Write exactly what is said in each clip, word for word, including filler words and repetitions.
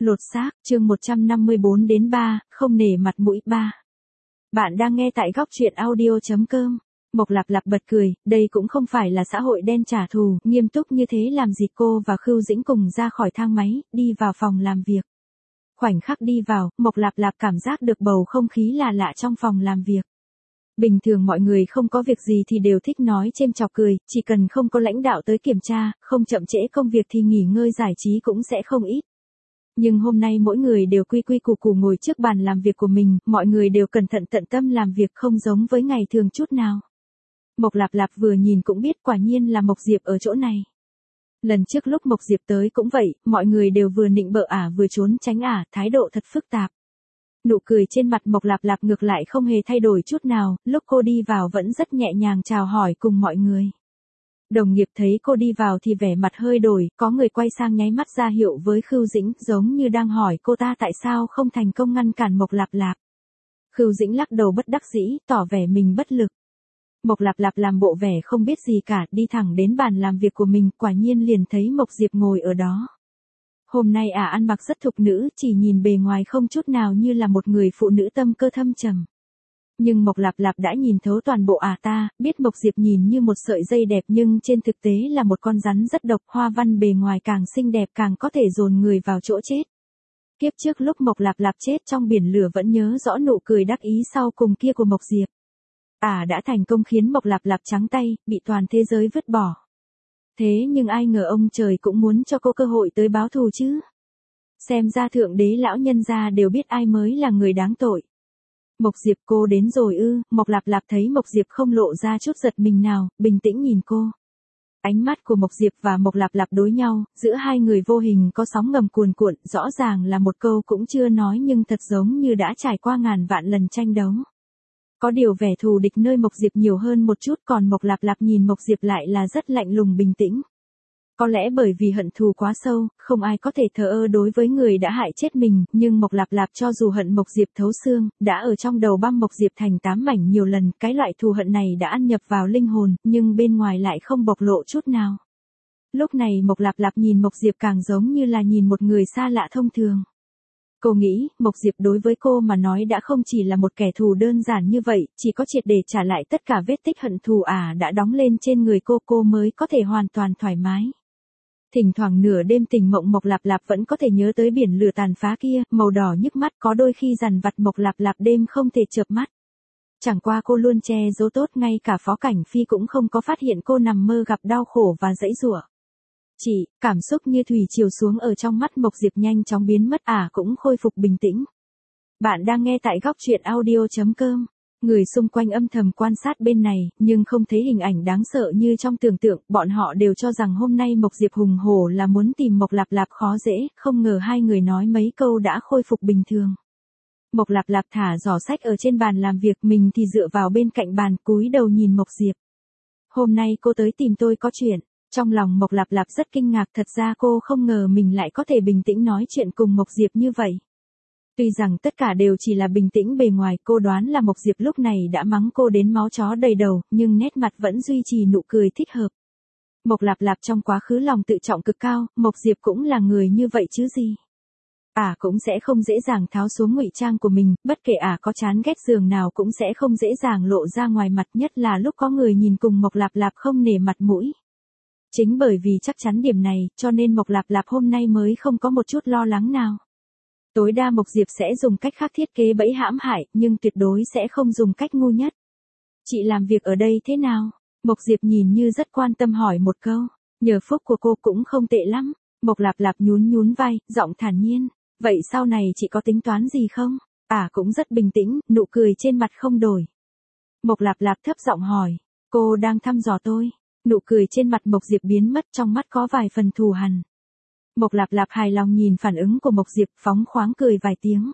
Lột xác, chương một trăm năm mươi bốn đến ba, không nể mặt mũi ba. Bạn đang nghe tại góc truyện audio chấm com. Mộc Lạp Lạp bật cười, đây cũng không phải là xã hội đen trả thù, nghiêm túc như thế làm gì. Cô và Khưu Dĩnh cùng ra khỏi thang máy, đi vào phòng làm việc. Khoảnh khắc đi vào, Mộc Lạp Lạp cảm giác được bầu không khí là lạ trong phòng làm việc. Bình thường mọi người không có việc gì thì đều thích nói chêm chọc cười, chỉ cần không có lãnh đạo tới kiểm tra, không chậm trễ công việc thì nghỉ ngơi giải trí cũng sẽ không ít. Nhưng hôm nay mỗi người đều quy quy củ củ ngồi trước bàn làm việc của mình, mọi người đều cẩn thận tận tâm làm việc không giống với ngày thường chút nào. Mộc Lạp Lạp vừa nhìn cũng biết quả nhiên là Mộc Diệp ở chỗ này. Lần trước lúc Mộc Diệp tới cũng vậy, mọi người đều vừa nịnh bợ ả vừa trốn tránh ả, thái độ thật phức tạp. Nụ cười trên mặt Mộc Lạp Lạp ngược lại không hề thay đổi chút nào, lúc cô đi vào vẫn rất nhẹ nhàng chào hỏi cùng mọi người. Đồng nghiệp thấy cô đi vào thì vẻ mặt hơi đổi, có người quay sang nháy mắt ra hiệu với Khưu Dĩnh, giống như đang hỏi cô ta tại sao không thành công ngăn cản Mộc Lạp Lạp. Khưu Dĩnh lắc đầu bất đắc dĩ, tỏ vẻ mình bất lực. Mộc Lạp Lạp làm bộ vẻ không biết gì cả, đi thẳng đến bàn làm việc của mình, quả nhiên liền thấy Mộc Diệp ngồi ở đó. Hôm nay ả à ăn mặc rất thục nữ, chỉ nhìn bề ngoài không chút nào như là một người phụ nữ tâm cơ thâm trầm. Nhưng Mộc Lạp Lạp đã nhìn thấu toàn bộ ả à ta, biết Mộc Diệp nhìn như một sợi dây đẹp nhưng trên thực tế là một con rắn rất độc, hoa văn bề ngoài càng xinh đẹp càng có thể dồn người vào chỗ chết. Kiếp trước lúc Mộc Lạp Lạp chết trong biển lửa vẫn nhớ rõ nụ cười đắc ý sau cùng kia của Mộc Diệp. Ả à đã thành công khiến Mộc Lạp Lạp trắng tay, bị toàn thế giới vứt bỏ. Thế nhưng ai ngờ ông trời cũng muốn cho cô cơ hội tới báo thù chứ. Xem ra thượng đế lão nhân gia đều biết ai mới là người đáng tội. Mộc Diệp, cô đến rồi ư? Mộc Lạp Lạp thấy Mộc Diệp không lộ ra chút giật mình nào, bình tĩnh nhìn cô. Ánh mắt của Mộc Diệp và Mộc Lạp Lạp đối nhau, giữa hai người vô hình có sóng ngầm cuồn cuộn, rõ ràng là một câu cũng chưa nói nhưng thật giống như đã trải qua ngàn vạn lần tranh đấu. Có điều vẻ thù địch nơi Mộc Diệp nhiều hơn một chút, còn Mộc Lạp Lạp nhìn Mộc Diệp lại là rất lạnh lùng bình tĩnh. Có lẽ bởi vì hận thù quá sâu, không ai có thể thờ ơ đối với người đã hại chết mình, nhưng Mộc Lạp Lạp cho dù hận Mộc Diệp thấu xương, đã ở trong đầu băm Mộc Diệp thành tám mảnh nhiều lần, cái loại thù hận này đã ăn nhập vào linh hồn, nhưng bên ngoài lại không bộc lộ chút nào. Lúc này Mộc Lạp Lạp nhìn Mộc Diệp càng giống như là nhìn một người xa lạ thông thường. Cô nghĩ, Mộc Diệp đối với cô mà nói đã không chỉ là một kẻ thù đơn giản như vậy, chỉ có triệt để trả lại tất cả vết tích hận thù ả đã đóng lên trên người cô, cô mới có thể hoàn toàn thoải mái. Thỉnh thoảng nửa đêm tỉnh mộng Mộc Lạp Lạp vẫn có thể nhớ tới biển lửa tàn phá kia, màu đỏ nhức mắt, có đôi khi dằn vặt Mộc Lạp Lạp đêm không thể chợp mắt. Chẳng qua cô luôn che giấu tốt, ngay cả Phó Cảnh Phi cũng không có phát hiện cô nằm mơ gặp đau khổ và dãy giụa. Chỉ, cảm xúc như thủy triều xuống ở trong mắt Mộc Diệp nhanh chóng biến mất, ả à cũng khôi phục bình tĩnh. Bạn đang nghe tại góc truyện audio chấm com. Người xung quanh âm thầm quan sát bên này, nhưng không thấy hình ảnh đáng sợ như trong tưởng tượng, bọn họ đều cho rằng hôm nay Mộc Diệp hùng hổ là muốn tìm Mộc Lạp Lạp khó dễ, không ngờ hai người nói mấy câu đã khôi phục bình thường. Mộc Lạp Lạp thả giỏ sách ở trên bàn làm việc, mình thì dựa vào bên cạnh bàn cúi đầu nhìn Mộc Diệp. Hôm nay cô tới tìm tôi có chuyện. Trong lòng Mộc Lạp Lạp rất kinh ngạc, thật ra cô không ngờ mình lại có thể bình tĩnh nói chuyện cùng Mộc Diệp như vậy. Tuy rằng tất cả đều chỉ là bình tĩnh bề ngoài, cô đoán là Mộc Diệp lúc này đã mắng cô đến máu chó đầy đầu, nhưng nét mặt vẫn duy trì nụ cười thích hợp. Mộc Lạp Lạp trong quá khứ lòng tự trọng cực cao, Mộc Diệp cũng là người như vậy chứ gì. Ả à cũng sẽ không dễ dàng tháo xuống ngụy trang của mình, bất kể ả à có chán ghét giường nào cũng sẽ không dễ dàng lộ ra ngoài mặt, nhất là lúc có người nhìn cùng Mộc Lạp Lạp không nể mặt mũi. Chính bởi vì chắc chắn điểm này, cho nên Mộc Lạp Lạp hôm nay mới không có một chút lo lắng nào. Tối đa Mộc Diệp sẽ dùng cách khác thiết kế bẫy hãm hại, nhưng tuyệt đối sẽ không dùng cách ngu nhất. Chị làm việc ở đây thế nào? Mộc Diệp nhìn như rất quan tâm hỏi một câu. Nhờ phúc của cô cũng không tệ lắm. Mộc Lạp Lạp nhún nhún vai, giọng thản nhiên. Vậy sau này chị có tính toán gì không? À cũng rất bình tĩnh, nụ cười trên mặt không đổi. Mộc Lạp Lạp thấp giọng hỏi. Cô đang thăm dò tôi. Nụ cười trên mặt Mộc Diệp biến mất, trong mắt có vài phần thù hằn. Mộc Lạp Lạp hài lòng nhìn phản ứng của Mộc Diệp, phóng khoáng cười vài tiếng.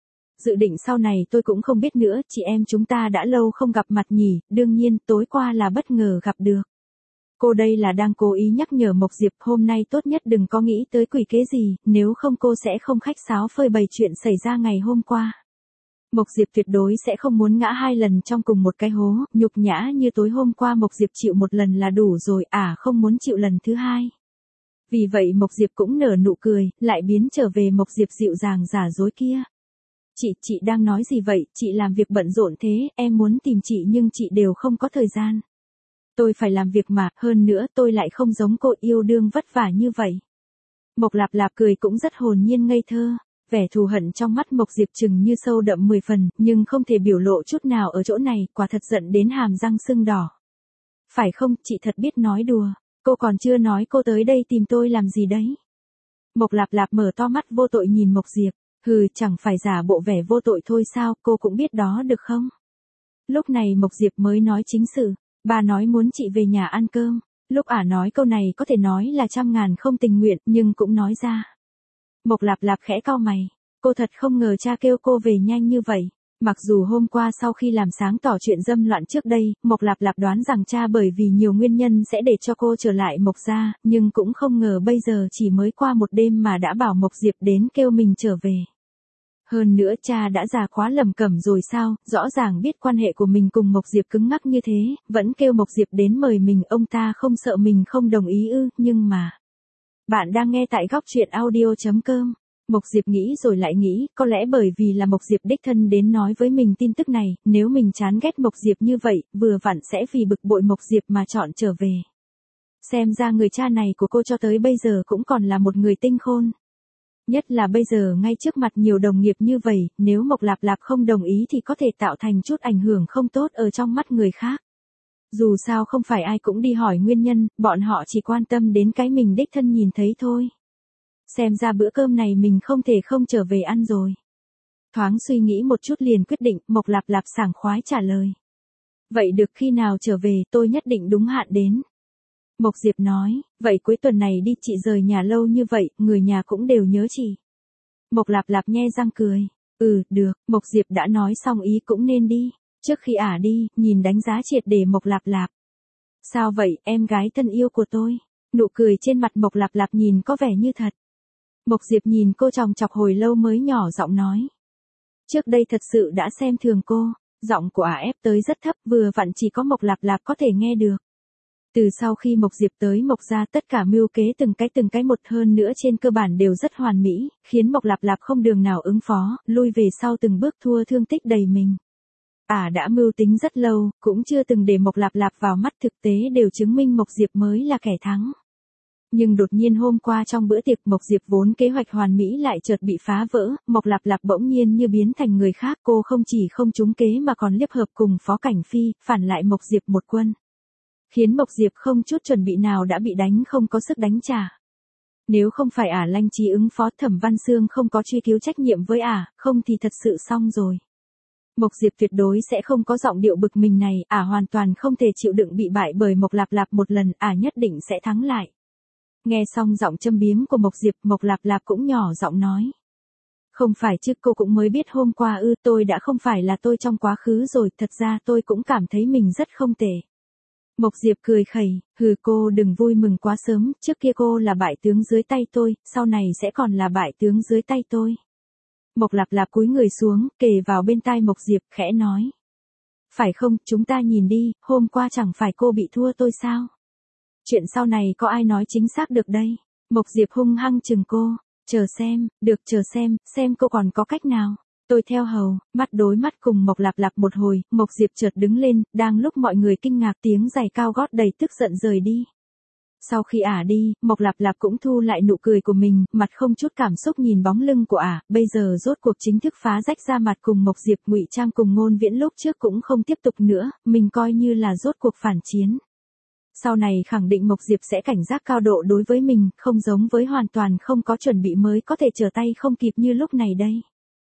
Dự định sau này tôi cũng không biết nữa, chị em chúng ta đã lâu không gặp mặt nhỉ, đương nhiên tối qua là bất ngờ gặp được. Cô đây là đang cố ý nhắc nhở Mộc Diệp hôm nay tốt nhất đừng có nghĩ tới quỷ kế gì, nếu không cô sẽ không khách sáo phơi bày chuyện xảy ra ngày hôm qua. Mộc Diệp tuyệt đối sẽ không muốn ngã hai lần trong cùng một cái hố, nhục nhã như tối hôm qua Mộc Diệp chịu một lần là đủ rồi, ả à không muốn chịu lần thứ hai. Vì vậy Mộc Diệp cũng nở nụ cười, lại biến trở về Mộc Diệp dịu dàng giả dối kia. Chị, chị đang nói gì vậy, chị làm việc bận rộn thế, em muốn tìm chị nhưng chị đều không có thời gian. Tôi phải làm việc mà, hơn nữa tôi lại không giống cô yêu đương vất vả như vậy. Mộc Lạp Lạp cười cũng rất hồn nhiên ngây thơ, vẻ thù hận trong mắt Mộc Diệp chừng như sâu đậm mười phần, nhưng không thể biểu lộ chút nào ở chỗ này, quả thật giận đến hàm răng sưng đỏ. Phải không, chị thật biết nói đùa, cô còn chưa nói cô tới đây tìm tôi làm gì đấy. Mộc Lạp Lạp mở to mắt vô tội nhìn Mộc Diệp, hừ, chẳng phải giả bộ vẻ vô tội thôi sao, cô cũng biết đó được không? Lúc này Mộc Diệp mới nói chính sự, bà nói muốn chị về nhà ăn cơm. Lúc ả nói câu này có thể nói là trăm ngàn không tình nguyện, nhưng cũng nói ra. Mộc Lạp Lạp khẽ cau mày, cô thật không ngờ cha kêu cô về nhanh như vậy. Mặc dù hôm qua sau khi làm sáng tỏ chuyện dâm loạn trước đây, Mộc Lạp Lạp đoán rằng cha bởi vì nhiều nguyên nhân sẽ để cho cô trở lại Mộc gia, nhưng cũng không ngờ bây giờ chỉ mới qua một đêm mà đã bảo Mộc Diệp đến kêu mình trở về. Hơn nữa cha đã già quá lầm cẩm rồi sao, rõ ràng biết quan hệ của mình cùng Mộc Diệp cứng ngắc như thế, vẫn kêu Mộc Diệp đến mời mình, ông ta không sợ mình không đồng ý ư, nhưng mà... Bạn đang nghe tại góc truyện audio chấm com. Mộc Diệp nghĩ rồi lại nghĩ, có lẽ bởi vì là Mộc Diệp đích thân đến nói với mình tin tức này, nếu mình chán ghét Mộc Diệp như vậy, vừa vặn sẽ vì bực bội Mộc Diệp mà chọn trở về. Xem ra người cha này của cô cho tới bây giờ cũng còn là một người tinh khôn. Nhất là bây giờ ngay trước mặt nhiều đồng nghiệp như vậy, nếu Mộc Lạp Lạp không đồng ý thì có thể tạo thành chút ảnh hưởng không tốt ở trong mắt người khác. Dù sao không phải ai cũng đi hỏi nguyên nhân, bọn họ chỉ quan tâm đến cái mình đích thân nhìn thấy thôi. Xem ra bữa cơm này mình không thể không trở về ăn rồi. Thoáng suy nghĩ một chút liền quyết định, Mộc Lạp Lạp sảng khoái trả lời. Vậy được, khi nào trở về tôi nhất định đúng hạn đến. Mộc Diệp nói, vậy cuối tuần này đi, chị rời nhà lâu như vậy, người nhà cũng đều nhớ chị. Mộc Lạp Lạp nhe răng cười, ừ, được, Mộc Diệp đã nói xong ý cũng nên đi. Trước khi ả đi, nhìn đánh giá triệt để Mộc Lạp Lạp. Sao vậy, em gái thân yêu của tôi? Nụ cười trên mặt Mộc Lạp Lạp nhìn có vẻ như thật. Mộc Diệp nhìn cô chòng chọc hồi lâu mới nhỏ giọng nói. Trước đây thật sự đã xem thường cô, giọng của ả ép tới rất thấp, vừa vặn chỉ có Mộc Lạp Lạp có thể nghe được. Từ sau khi Mộc Diệp tới Mộc gia, tất cả mưu kế từng cái từng cái một, hơn nữa trên cơ bản đều rất hoàn mỹ, khiến Mộc Lạp Lạp không đường nào ứng phó, lui về sau từng bước, thua thương tích đầy mình. Ả à đã mưu tính rất lâu, cũng chưa từng để Mộc Lạp Lạp vào mắt, thực tế đều chứng minh Mộc Diệp mới là kẻ thắng. Nhưng đột nhiên hôm qua trong bữa tiệc, Mộc Diệp vốn kế hoạch hoàn mỹ lại chợt bị phá vỡ, Mộc Lạp Lạp bỗng nhiên như biến thành người khác, cô không chỉ không trúng kế mà còn liếp hợp cùng Phó Cảnh Phi, phản lại Mộc Diệp một quân. Khiến Mộc Diệp không chút chuẩn bị nào đã bị đánh không có sức đánh trả. Nếu không phải ả lanh trí ứng phó, Thẩm Văn Xương không có truy cứu trách nhiệm với ả, không thì thật sự xong rồi. Mộc Diệp tuyệt đối sẽ không có giọng điệu bực mình này, ả hoàn toàn không thể chịu đựng bị bại bởi Mộc Lạp Lạp một lần, ả nhất định sẽ thắng lại. Nghe xong giọng châm biếm của Mộc Diệp, Mộc Lạp Lạp cũng nhỏ giọng nói. Không phải chứ, cô cũng mới biết hôm qua ư, tôi đã không phải là tôi trong quá khứ rồi, thật ra tôi cũng cảm thấy mình rất không tệ. Mộc Diệp cười khẩy, hừ, cô đừng vui mừng quá sớm, trước kia cô là bại tướng dưới tay tôi, sau này sẽ còn là bại tướng dưới tay tôi. Mộc Lạp Lạp cúi người xuống, kề vào bên tai Mộc Diệp, khẽ nói. Phải không, chúng ta nhìn đi, hôm qua chẳng phải cô bị thua tôi sao? Chuyện sau này có ai nói chính xác được đây? Mộc Diệp hung hăng chừng cô, chờ xem, được, chờ xem, xem cô còn có cách nào. Tôi theo hầu, mắt đối mắt cùng Mộc Lạp Lạp một hồi, Mộc Diệp chợt đứng lên, đang lúc mọi người kinh ngạc tiếng giày cao gót đầy tức giận rời đi. Sau khi ả đi, Mộc Lạp Lạp cũng thu lại nụ cười của mình, mặt không chút cảm xúc nhìn bóng lưng của ả, bây giờ rốt cuộc chính thức phá rách ra mặt cùng Mộc Diệp, ngụy trang cùng Ngôn Viễn lúc trước cũng không tiếp tục nữa, mình coi như là rốt cuộc phản chiến. Sau này khẳng định Mộc Diệp sẽ cảnh giác cao độ đối với mình, không giống với hoàn toàn không có chuẩn bị mới có thể trở tay không kịp như lúc này đây.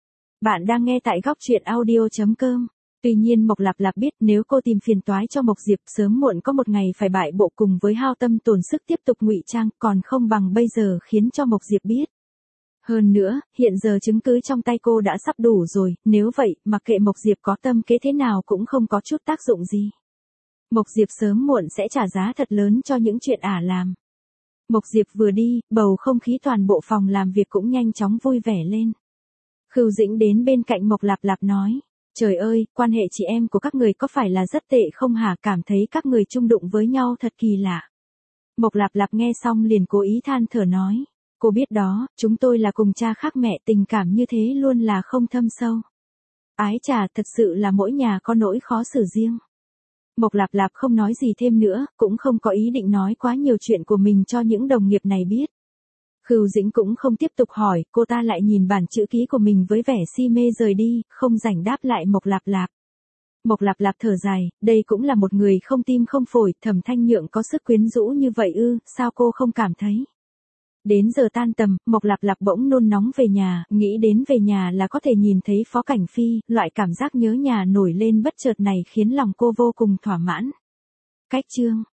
Bạn đang nghe tại góc truyện audio chấm com. Tuy nhiên Mộc Lạp Lạp biết nếu cô tìm phiền toái cho Mộc Diệp, sớm muộn có một ngày phải bại bộ, cùng với hao tâm tổn sức tiếp tục ngụy trang, còn không bằng bây giờ khiến cho Mộc Diệp biết. Hơn nữa, hiện giờ chứng cứ trong tay cô đã sắp đủ rồi, nếu vậy, mặc kệ Mộc Diệp có tâm kế thế nào cũng không có chút tác dụng gì. Mộc Diệp sớm muộn sẽ trả giá thật lớn cho những chuyện ả làm. Mộc Diệp vừa đi, bầu không khí toàn bộ phòng làm việc cũng nhanh chóng vui vẻ lên. Khưu Dĩnh đến bên cạnh Mộc Lạp Lạp nói, trời ơi, quan hệ chị em của các người có phải là rất tệ không hả, cảm thấy các người chung đụng với nhau thật kỳ lạ. Mộc Lạp Lạp nghe xong liền cố ý than thở nói. Cô biết đó, chúng tôi là cùng cha khác mẹ, tình cảm như thế luôn là không thâm sâu. Ái chà, thật sự là mỗi nhà có nỗi khó xử riêng. Mộc Lạp Lạp không nói gì thêm nữa, cũng không có ý định nói quá nhiều chuyện của mình cho những đồng nghiệp này biết. Khưu Dĩnh cũng không tiếp tục hỏi, cô ta lại nhìn bản chữ ký của mình với vẻ si mê rời đi, không rảnh đáp lại Mộc Lạp Lạp. Mộc Lạp Lạp thở dài, đây cũng là một người không tim không phổi, Thẩm Thanh Nhượng có sức quyến rũ như vậy ư, sao cô không cảm thấy? Đến giờ tan tầm, Mộc Lạp Lạp bỗng nôn nóng về nhà, nghĩ đến về nhà là có thể nhìn thấy Phó Cảnh Phi, loại cảm giác nhớ nhà nổi lên bất chợt này khiến lòng cô vô cùng thỏa mãn. Cách chương